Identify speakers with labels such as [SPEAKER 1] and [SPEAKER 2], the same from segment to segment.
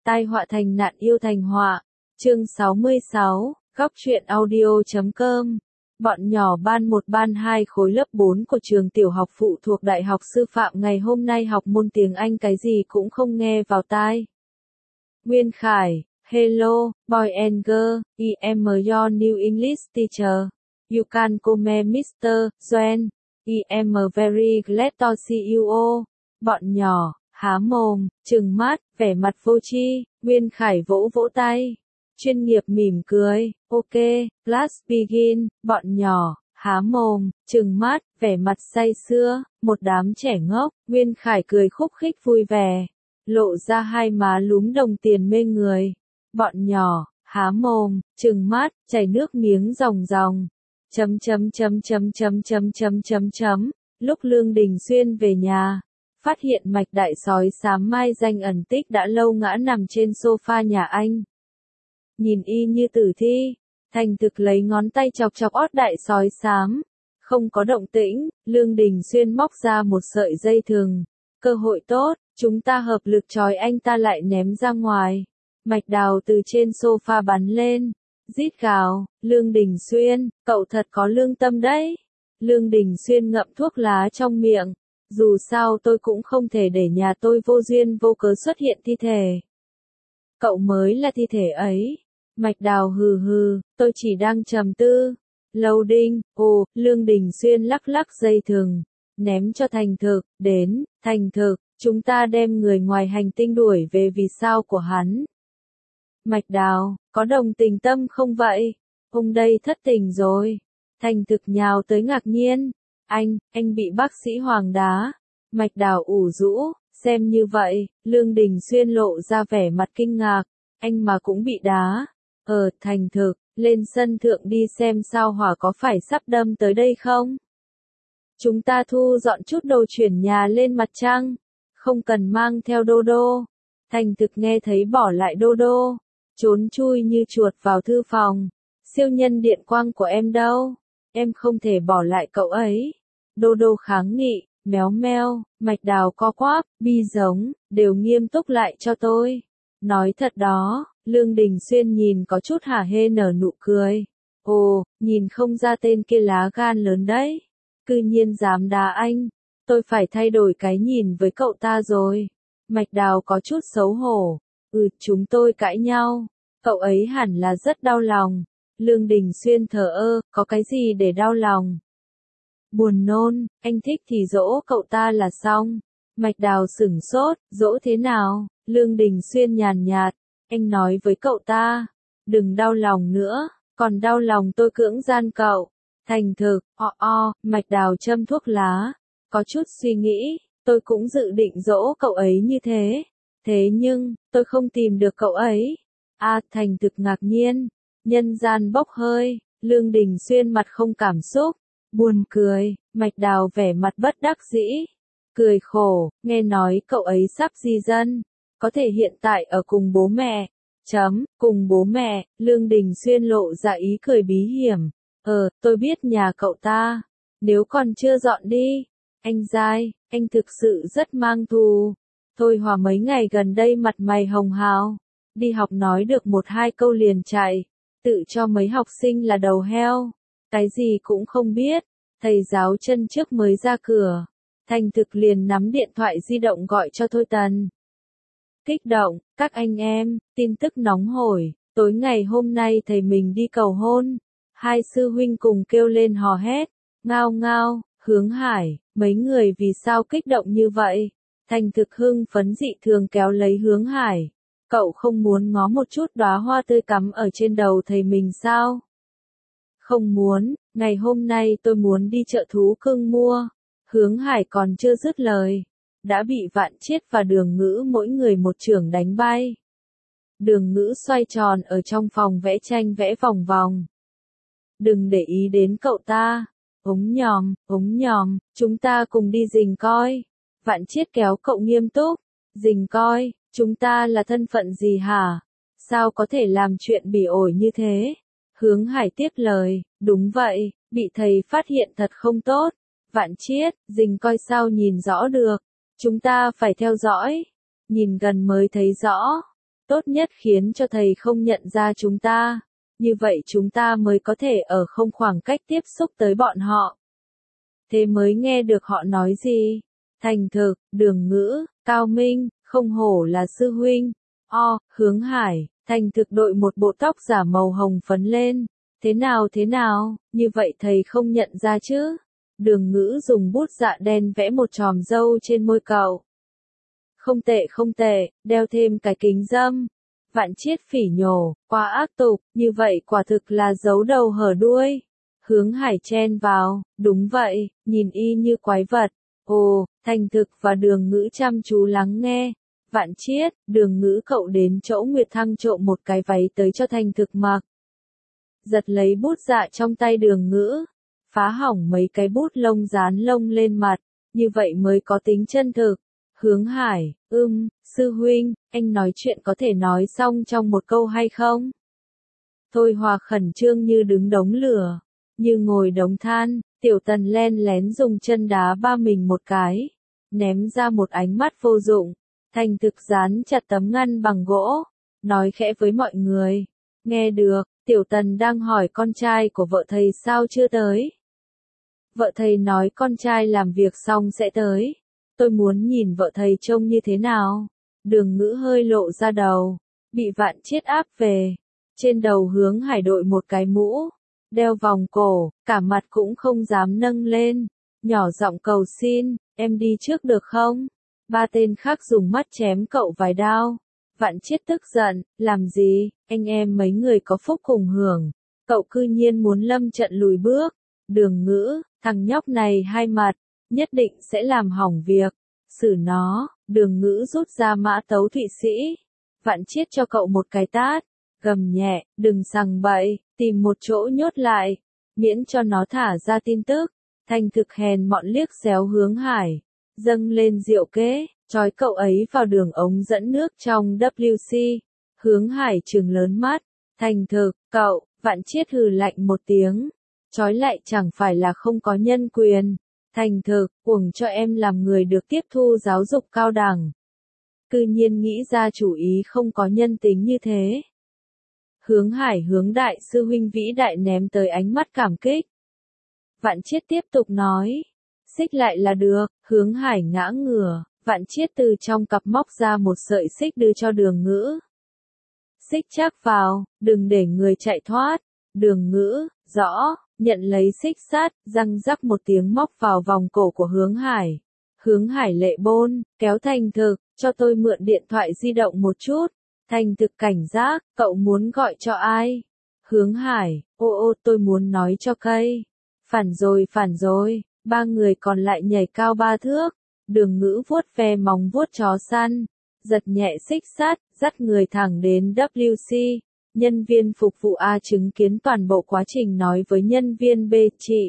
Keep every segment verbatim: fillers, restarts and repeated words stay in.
[SPEAKER 1] Tai họa thành nạn yêu thành họa. Chương sáu mươi sáu, góc truyện audio chấm com. Bọn nhỏ ban một ban hai khối lớp bốn của trường tiểu học phụ thuộc Đại học Sư phạm ngày hôm nay học môn tiếng Anh cái gì cũng không nghe vào tai. Nguyên Khải, hello, boy and girl, I am your new English teacher. You can call me mister Joan. I am very glad to see you all. Bọn nhỏ, há mồm, trừng mắt, vẻ mặt vô tri. Nguyên Khải vỗ vỗ tay. Chuyên nghiệp mỉm cười, ok, class begin. Bọn nhỏ, há mồm, trừng mắt, vẻ mặt say sưa, một đám trẻ ngốc. Nguyên Khải cười khúc khích vui vẻ, lộ ra hai má lúm đồng tiền mê người. Bọn nhỏ, há mồm, trừng mắt, chảy nước miếng ròng ròng. Chấm chấm chấm chấm chấm chấm chấm chấm chấm. Lúc Lương Đình Xuyên về nhà, phát hiện Mạch Đại Sói xám mai danh ẩn tích đã lâu ngã nằm trên sofa nhà anh. Nhìn y như tử thi, thành thực lấy ngón tay chọc chọc ót Đại Sói xám. Không có động tĩnh, Lương Đình Xuyên móc ra một sợi dây thừng. Cơ hội tốt, chúng ta hợp lực trói anh ta lại ném ra ngoài. Mạch Đào từ trên sofa bắn lên, rít gào, Lương Đình Xuyên, cậu thật có lương tâm đấy. Lương Đình Xuyên ngậm thuốc lá trong miệng, dù sao tôi cũng không thể để nhà tôi vô duyên vô cớ xuất hiện thi thể. Cậu mới là thi thể ấy. Mạch Đào hừ hừ, tôi chỉ đang trầm tư. Loading, ồ, Lương Đình Xuyên lắc lắc dây thừng, ném cho Thành Thực, đến, Thành Thực, chúng ta đem người ngoài hành tinh đuổi về vì sao của hắn. Mạch Đào, có đồng tình tâm không vậy? Ông đây thất tình rồi. Thành Thực nhào tới ngạc nhiên. Anh, anh bị bác sĩ Hoàng đá. Mạch Đào ủ rũ, xem như vậy. Lương Đình Xuyên lộ ra vẻ mặt kinh ngạc. Anh mà cũng bị đá. Ờ, Thành Thực, lên sân thượng đi xem sao hỏa có phải sắp đâm tới đây không? Chúng ta thu dọn chút đồ chuyển nhà lên mặt trăng. Không cần mang theo Đô Đô. Thành Thực nghe thấy bỏ lại Đô Đô, trốn chui như chuột vào thư phòng. Siêu nhân điện quang của em đâu? Em không thể bỏ lại cậu ấy. Đô Đô kháng nghị, méo meo, Mạch Đào co quắp, bi giống, đều nghiêm túc lại cho tôi. Nói thật đó, Lương Đình Xuyên nhìn có chút hả hê nở nụ cười. Ồ, nhìn không ra tên kia lá gan lớn đấy. Cư nhiên dám đá anh. Tôi phải thay đổi cái nhìn với cậu ta rồi. Mạch Đào có chút xấu hổ. Ừ, chúng tôi cãi nhau. Cậu ấy hẳn là rất đau lòng. Lương Đình Xuyên thờ ơ, có cái gì để đau lòng? Buồn nôn, anh thích thì dỗ cậu ta là xong. Mạch Đào sửng sốt, dỗ thế nào? Lương Đình Xuyên nhàn nhạt, anh nói với cậu ta, đừng đau lòng nữa, còn đau lòng tôi cưỡng gian cậu. Thành Thực, o o, Mạch Đào châm thuốc lá, có chút suy nghĩ, tôi cũng dự định dỗ cậu ấy như thế. Thế nhưng, tôi không tìm được cậu ấy. A, Thành Thực ngạc nhiên, nhân gian bốc hơi. Lương Đình Xuyên mặt không cảm xúc, buồn cười. Mạch Đào vẻ mặt bất đắc dĩ, cười khổ, nghe nói cậu ấy sắp di dân, có thể hiện tại ở cùng bố mẹ. Chấm, cùng bố mẹ. Lương Đình Xuyên lộ ra ý cười bí hiểm. Ờ, tôi biết nhà cậu ta, nếu còn chưa dọn đi. Anh dai, anh thực sự rất mang thù. Thôi Hòa mấy ngày gần đây mặt mày hồng hào, đi học nói được một hai câu liền chạy, tự cho mấy học sinh là đầu heo, cái gì cũng không biết. Thầy giáo chân trước mới ra cửa, Thành Thực liền nắm điện thoại di động gọi cho Thôi Tần. Kích động, các anh em, tin tức nóng hổi, tối ngày hôm nay thầy mình đi cầu hôn. Hai sư huynh cùng kêu lên hò hét, ngao ngao, Hướng Hải, mấy người vì sao kích động như vậy? Thành Thực hưng phấn dị thường kéo lấy Hướng Hải. Cậu không muốn ngó một chút đóa hoa tươi cắm ở trên đầu thầy mình sao? Không muốn, ngày hôm nay tôi muốn đi chợ thú cưng mua. Hướng Hải còn chưa dứt lời, đã bị Vạn Chiết và Đường Ngữ mỗi người một chưởng đánh bay. Đường Ngữ xoay tròn ở trong phòng vẽ tranh vẽ vòng vòng. Đừng để ý đến cậu ta. Ống nhòm, ống nhòm, chúng ta cùng đi rình coi. Vạn Chiết kéo cậu nghiêm túc. Rình coi, chúng ta là thân phận gì hả? Sao có thể làm chuyện bỉ ổi như thế? Hướng Hải tiếp lời, đúng vậy, bị thầy phát hiện thật không tốt. Vạn Chiết, rình coi sao nhìn rõ được. Chúng ta phải theo dõi. Nhìn gần mới thấy rõ. Tốt nhất khiến cho thầy không nhận ra chúng ta. Như vậy chúng ta mới có thể ở không khoảng cách tiếp xúc tới bọn họ. Thế mới nghe được họ nói gì? Thành thực, Đường Ngữ, Cao Minh, không hổ là sư huynh. O, Hướng Hải, thành thực đội một bộ tóc giả màu hồng phấn lên. Thế nào thế nào, như vậy thầy không nhận ra chứ? Đường Ngữ dùng bút dạ đen vẽ một chòm râu trên môi cậu. Không tệ không tệ, đeo thêm cái kính râm. Vạn Chiết phỉ nhổ, quá ác tục, như vậy quả thực là giấu đầu hở đuôi. Hướng Hải chen vào, đúng vậy, nhìn y như quái vật. Ồ, Thành thực và Đường Ngữ chăm chú lắng nghe. Vạn Chiết, Đường Ngữ cậu đến chỗ Nguyệt Thăng trộm một cái váy tới cho Thành thực mặc. Giật lấy bút dạ trong tay Đường Ngữ, phá hỏng mấy cái bút lông dán lông lên mặt, như vậy mới có tính chân thực. Hướng Hải, ưm, sư huynh, anh nói chuyện có thể nói xong trong một câu hay không? Thôi Hòa khẩn trương như đứng đống lửa, như ngồi đống than, Tiểu Tần len lén dùng chân đá ba mình một cái, ném ra một ánh mắt vô dụng. Thành thực dán chặt tấm ngăn bằng gỗ, nói khẽ với mọi người. Nghe được, Tiểu Tần đang hỏi con trai của vợ thầy sao chưa tới. Vợ thầy nói con trai làm việc xong sẽ tới. Tôi muốn nhìn vợ thầy trông như thế nào. Đường Ngữ hơi lộ ra đầu, bị Vạn Chiết áp về. Trên đầu Hướng Hải đội một cái mũ, đeo vòng cổ, cả mặt cũng không dám nâng lên. Nhỏ giọng cầu xin, em đi trước được không? Ba tên khác dùng mắt chém cậu vài đao. Vạn Chiết tức giận, làm gì, anh em mấy người có phúc cùng hưởng. Cậu cư nhiên muốn lâm trận lùi bước. Đường Ngữ, thằng nhóc này hai mặt, nhất định sẽ làm hỏng việc. Xử nó, Đường Ngữ rút ra mã tấu Thụy Sĩ. Vạn Chiết cho cậu một cái tát, gầm nhẹ, đừng sằng bậy, tìm một chỗ nhốt lại, miễn cho nó thả ra tin tức. Thành thực hèn mọn liếc xéo Hướng Hải, dâng lên rượu kế, trói cậu ấy vào đường ống dẫn nước trong W C. Hướng Hải trừng lớn mắt, thành thực, cậu, Vạn Chiết hừ lạnh một tiếng, trói lại chẳng phải là không có nhân quyền. Thành thực, uổng cho em làm người được tiếp thu giáo dục cao đẳng. Cư nhiên nghĩ ra chủ ý không có nhân tính như thế. Hướng Hải hướng đại sư huynh vĩ đại ném tới ánh mắt cảm kích. Vạn Chiết tiếp tục nói, xích lại là được. Hướng Hải ngã ngửa, Vạn Chiết từ trong cặp móc ra một sợi xích đưa cho Đường Ngữ. Xích chắc vào, đừng để người chạy thoát. Đường Ngữ, rõ, nhận lấy xích sắt, răng rắc một tiếng móc vào vòng cổ của Hướng Hải. Hướng Hải lệ bôn, kéo Thành thực, cho tôi mượn điện thoại di động một chút. Thành thực cảnh giác, cậu muốn gọi cho ai? Hướng Hải, ô ô tôi muốn nói cho cây. Phản rồi phản rồi, ba người còn lại nhảy cao ba thước. Đường Ngữ vuốt ve móng vuốt chó săn, giật nhẹ xích sắt, dắt người thẳng đến W C. Nhân viên phục vụ A chứng kiến toàn bộ quá trình nói với nhân viên B, chị.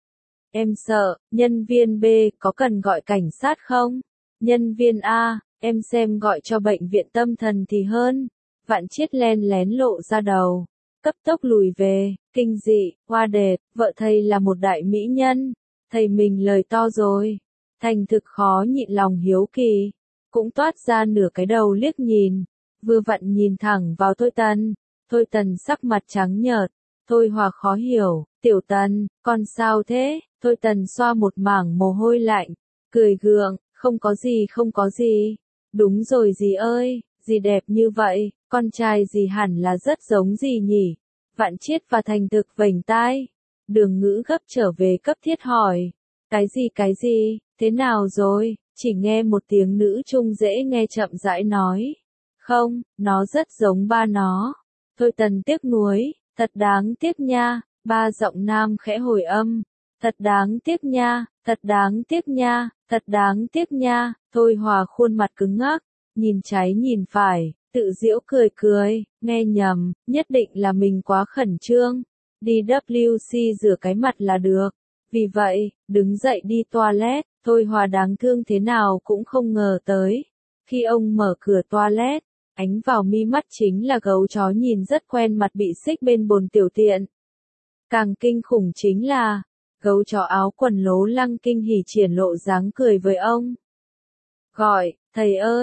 [SPEAKER 1] Em sợ, nhân viên B có cần gọi cảnh sát không? Nhân viên A, em xem gọi cho bệnh viện tâm thần thì hơn. Vạn Chiết len lén lộ ra đầu, cấp tốc lùi về, kinh dị, hoa đệt, vợ thầy là một đại mỹ nhân. Thầy mình lời to rồi. Thành thực khó nhịn lòng hiếu kỳ, cũng toát ra nửa cái đầu liếc nhìn, vừa vặn nhìn thẳng vào Thôi Tần. Thôi Tần sắc mặt trắng nhợt, Thôi Hòa khó hiểu, Tiểu Tần, con sao thế? Thôi Tần xoa một mảng mồ hôi lạnh, cười gượng, không có gì không có gì. Đúng rồi dì ơi, dì đẹp như vậy, con trai dì hẳn là rất giống dì nhỉ. Vạn Chiết và Thành thực vểnh tai. Đường Ngữ gấp trở về cấp thiết hỏi, cái gì cái gì, thế nào rồi? Chỉ nghe một tiếng nữ trung dễ nghe chậm rãi nói, không, nó rất giống ba nó. Thôi Tần tiếc nuối, thật đáng tiếc nha. Ba giọng nam khẽ hồi âm, thật đáng tiếc nha, thật đáng tiếc nha, thật đáng tiếc nha. Thôi Hòa khuôn mặt cứng ngắc, nhìn trái nhìn phải, tự giễu cười cười, nghe nhầm, nhất định là mình quá khẩn trương. Đi W C rửa cái mặt là được. Vì vậy, đứng dậy đi toilet. Thôi Hòa đáng thương thế nào cũng không ngờ tới. Khi ông mở cửa toilet, ánh vào mi mắt chính là gấu chó nhìn rất quen mặt bị xích bên bồn tiểu tiện. Càng kinh khủng chính là, gấu chó áo quần lố lăng kinh hỉ triển lộ dáng cười với ông. Gọi, thầy ơi,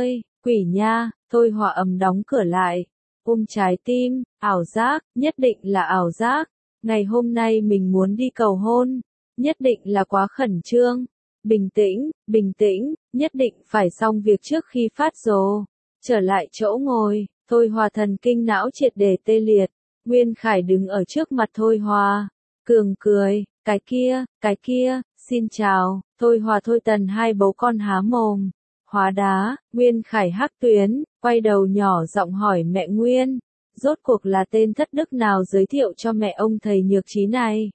[SPEAKER 1] Quỷ nha, Thôi Hòa ầm đóng cửa lại. Ôm trái tim, ảo giác, nhất định là ảo giác. Ngày hôm nay mình muốn đi cầu hôn, nhất định là quá khẩn trương. Bình tĩnh, bình tĩnh, nhất định phải xong việc trước khi phát rồ. Trở lại chỗ ngồi, Thôi Hòa thần kinh não triệt để tê liệt. Nguyên Khải đứng ở trước mặt Thôi Hòa, cường cười, cái kia, cái kia, xin chào. Thôi Hòa Thôi Tần hai bố con há mồm. Hóa đá, Nguyên Khải hắc tuyến, quay đầu nhỏ giọng hỏi mẹ Nguyên, rốt cuộc là tên thất đức nào giới thiệu cho mẹ ông thầy nhược trí này?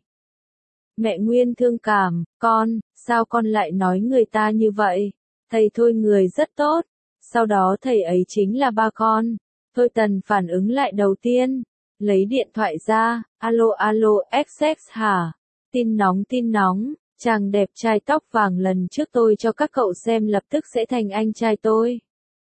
[SPEAKER 1] Mẹ Nguyên thương cảm, con, sao con lại nói người ta như vậy? Thầy Thôi người rất tốt, sau đó thầy ấy chính là ba con. Thôi Tần phản ứng lại đầu tiên, lấy điện thoại ra, alo alo ích ích hả? Tin nóng tin nóng. Chàng đẹp trai tóc vàng lần trước tôi cho các cậu xem lập tức sẽ thành anh trai tôi.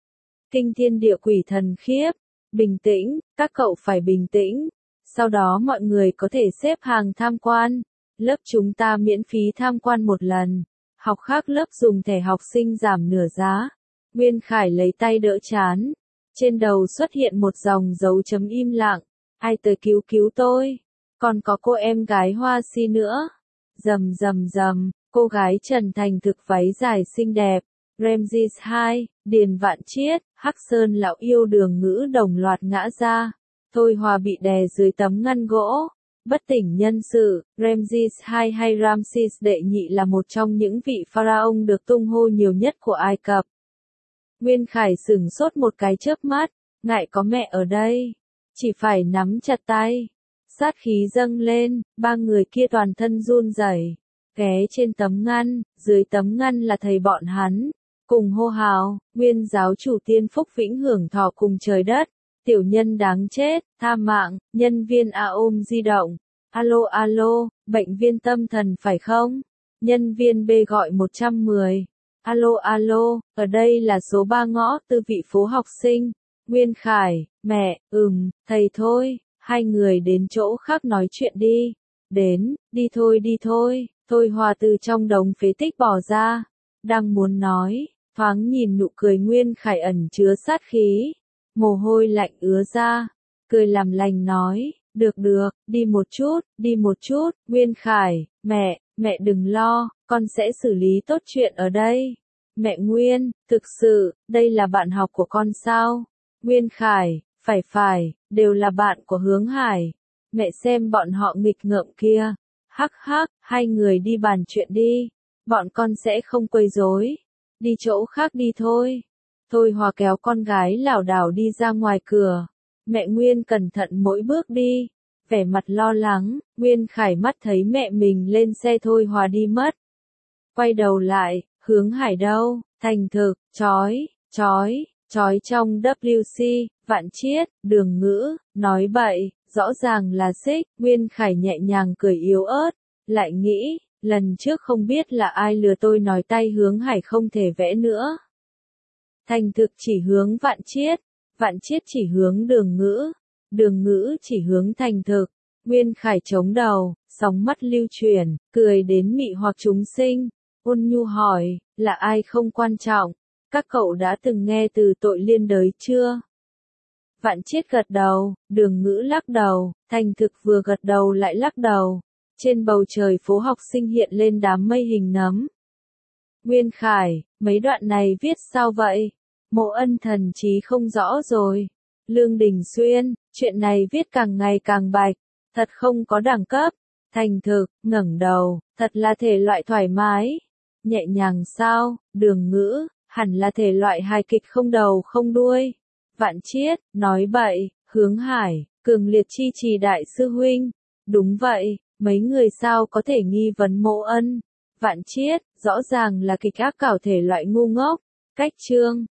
[SPEAKER 1] Kinh thiên địa quỷ thần khiếp. Bình tĩnh, các cậu phải bình tĩnh. Sau đó mọi người có thể xếp hàng tham quan. Lớp chúng ta miễn phí tham quan một lần. Học khác lớp dùng thẻ học sinh giảm nửa giá. Nguyên Khải lấy tay đỡ chán. Trên đầu xuất hiện một dòng dấu chấm im lặng. Ai tới cứu cứu tôi? Còn có cô em gái Hoa Si nữa. Rầm rầm rầm, cô gái Trần Thành Thực váy dài xinh đẹp, Ramses hai, Điền Vạn Chiết, Hắc Sơn lão yêu Đường Ngữ đồng loạt ngã ra. Thôi Hòa bị đè dưới tấm ngăn gỗ, bất tỉnh nhân sự. Ramses hai hay Ramses đệ nhị là một trong những vị pharaoh được tung hô nhiều nhất của Ai Cập. Nguyên Khải sửng sốt một cái chớp mắt, ngại có mẹ ở đây, chỉ phải nắm chặt tay. Sát khí dâng lên, ba người kia toàn thân run rẩy, ghé trên tấm ngăn, dưới tấm ngăn là thầy bọn hắn, cùng hô hào, Nguyên giáo chủ Tiên Phúc vĩnh hưởng thọ cùng trời đất, tiểu nhân đáng chết, tha mạng, nhân viên A ôm di động, alo alo, bệnh viên tâm thần phải không? Nhân viên B gọi một trăm mười, alo alo, ở đây là số ba ngõ tư vị phố học sinh, Nguyên Khải, mẹ, ừm, thầy thôi. Hai người đến chỗ khác nói chuyện đi. Đến, đi thôi đi thôi. Thôi Hòa từ trong đống phế tích bỏ ra. Đang muốn nói, thoáng nhìn nụ cười Nguyên Khải ẩn chứa sát khí. Mồ hôi lạnh ứa ra. Cười làm lành nói, được được, đi một chút, đi một chút. Nguyên Khải, mẹ, mẹ đừng lo, con sẽ xử lý tốt chuyện ở đây. Mẹ Nguyên, thực sự, đây là bạn học của con sao? Nguyên Khải, phải phải, đều là bạn của Hướng Hải. Mẹ xem bọn họ nghịch ngợm kia. Hắc hắc, hai người đi bàn chuyện đi. Bọn con sẽ không quấy rối. Đi chỗ khác đi thôi. Thôi Hòa kéo con gái lảo đảo đi ra ngoài cửa. Mẹ Nguyên cẩn thận mỗi bước đi. Vẻ mặt lo lắng, Nguyên Khải mắt thấy mẹ mình lên xe Thôi Hòa đi mất. Quay đầu lại, Hướng Hải đâu? Thành Thực, chói, chói. Chói trong W C, Vạn Chiết, Đường Ngữ, nói bậy, rõ ràng là xích. Nguyên Khải nhẹ nhàng cười yếu ớt, lại nghĩ, lần trước không biết là ai lừa tôi nói tay Hướng Hải không thể vẽ nữa. Thành Thực chỉ hướng Vạn Chiết, Vạn Chiết chỉ hướng Đường Ngữ, Đường Ngữ chỉ hướng Thành Thực. Nguyên Khải chống đầu, sóng mắt lưu chuyển, cười đến mị hoặc chúng sinh, ôn nhu hỏi, là ai không quan trọng. Các cậu đã từng nghe từ tội liên đới chưa? Vạn Chiết gật đầu, Đường Ngữ lắc đầu, Thành Thực vừa gật đầu lại lắc đầu. Trên bầu trời phố học sinh hiện lên đám mây hình nấm. Nguyên Khải, mấy đoạn này viết sao vậy? Mộ Ân thần trí không rõ rồi. Lương Đình Xuyên, chuyện này viết càng ngày càng bạch, thật không có đẳng cấp. Thành Thực, ngẩng đầu, thật là thể loại thoải mái. Nhẹ nhàng sao? Đường Ngữ, hẳn là thể loại hài kịch không đầu không đuôi. Vạn Chiết, nói bậy. Hướng Hải, cường liệt chi trì đại sư huynh. Đúng vậy, mấy người sao có thể nghi vấn Mộ Ân. Vạn Chiết, rõ ràng là kịch ác cảo thể loại ngu ngốc. Cách chương